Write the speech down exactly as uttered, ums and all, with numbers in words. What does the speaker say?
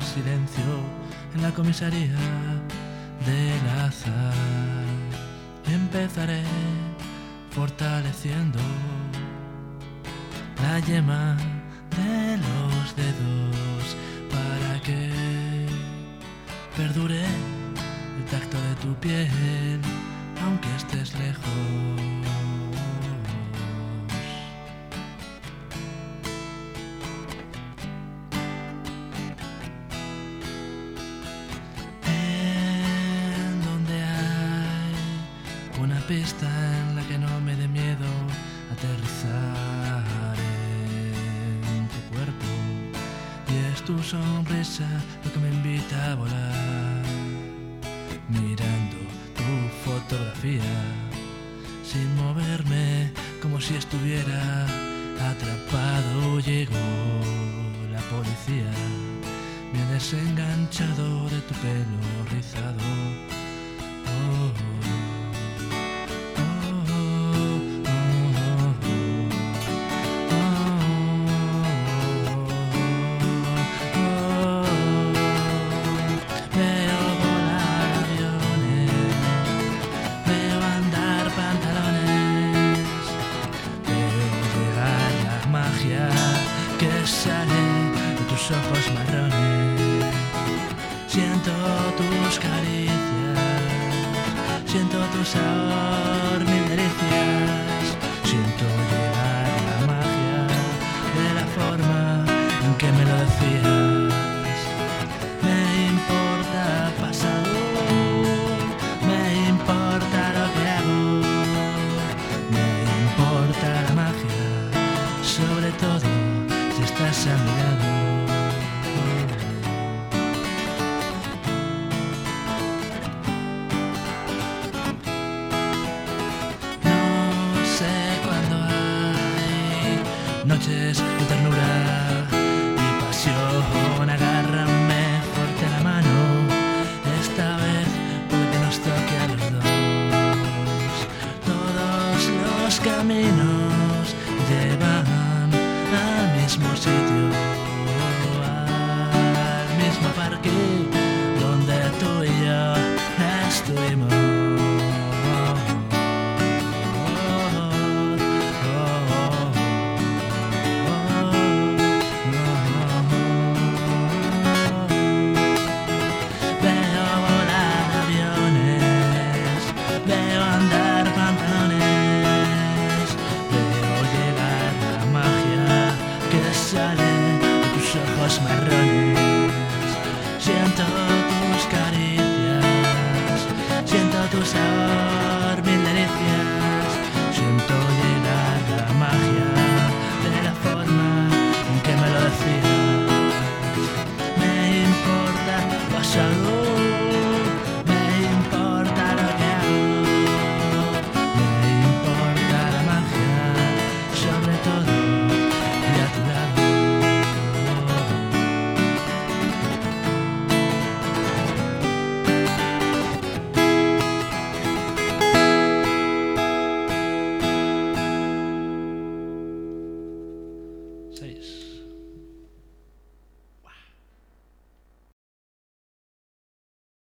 silencio en la comisaría del azar. Empezaré fortaleciendo la yema de los dedos para que perdure el tacto de tu piel aunque estés lejos. En donde hay una pista en la que no me dé miedo aterrizar en tu cuerpo, y es tu sonrisa lo que me invita a volar, mirando tu fotografía sin moverme, como si estuviera atrapado. Llegó la policía, me he desenganchado de tu pelo rizado. Oh, que sale de tus ojos marrones. Siento tus caricias, siento tu sabor, mil delicias. Siento llegar la magia de la forma en que me lo decías. Me importa pasado, me importa lo que hago, me importa la magia, sobre todo si estás a mi lado. No sé cuándo hay noches de ternura y pasión. Agárrame fuerte la mano, esta vez puede que nos toque a los dos. Todos los caminos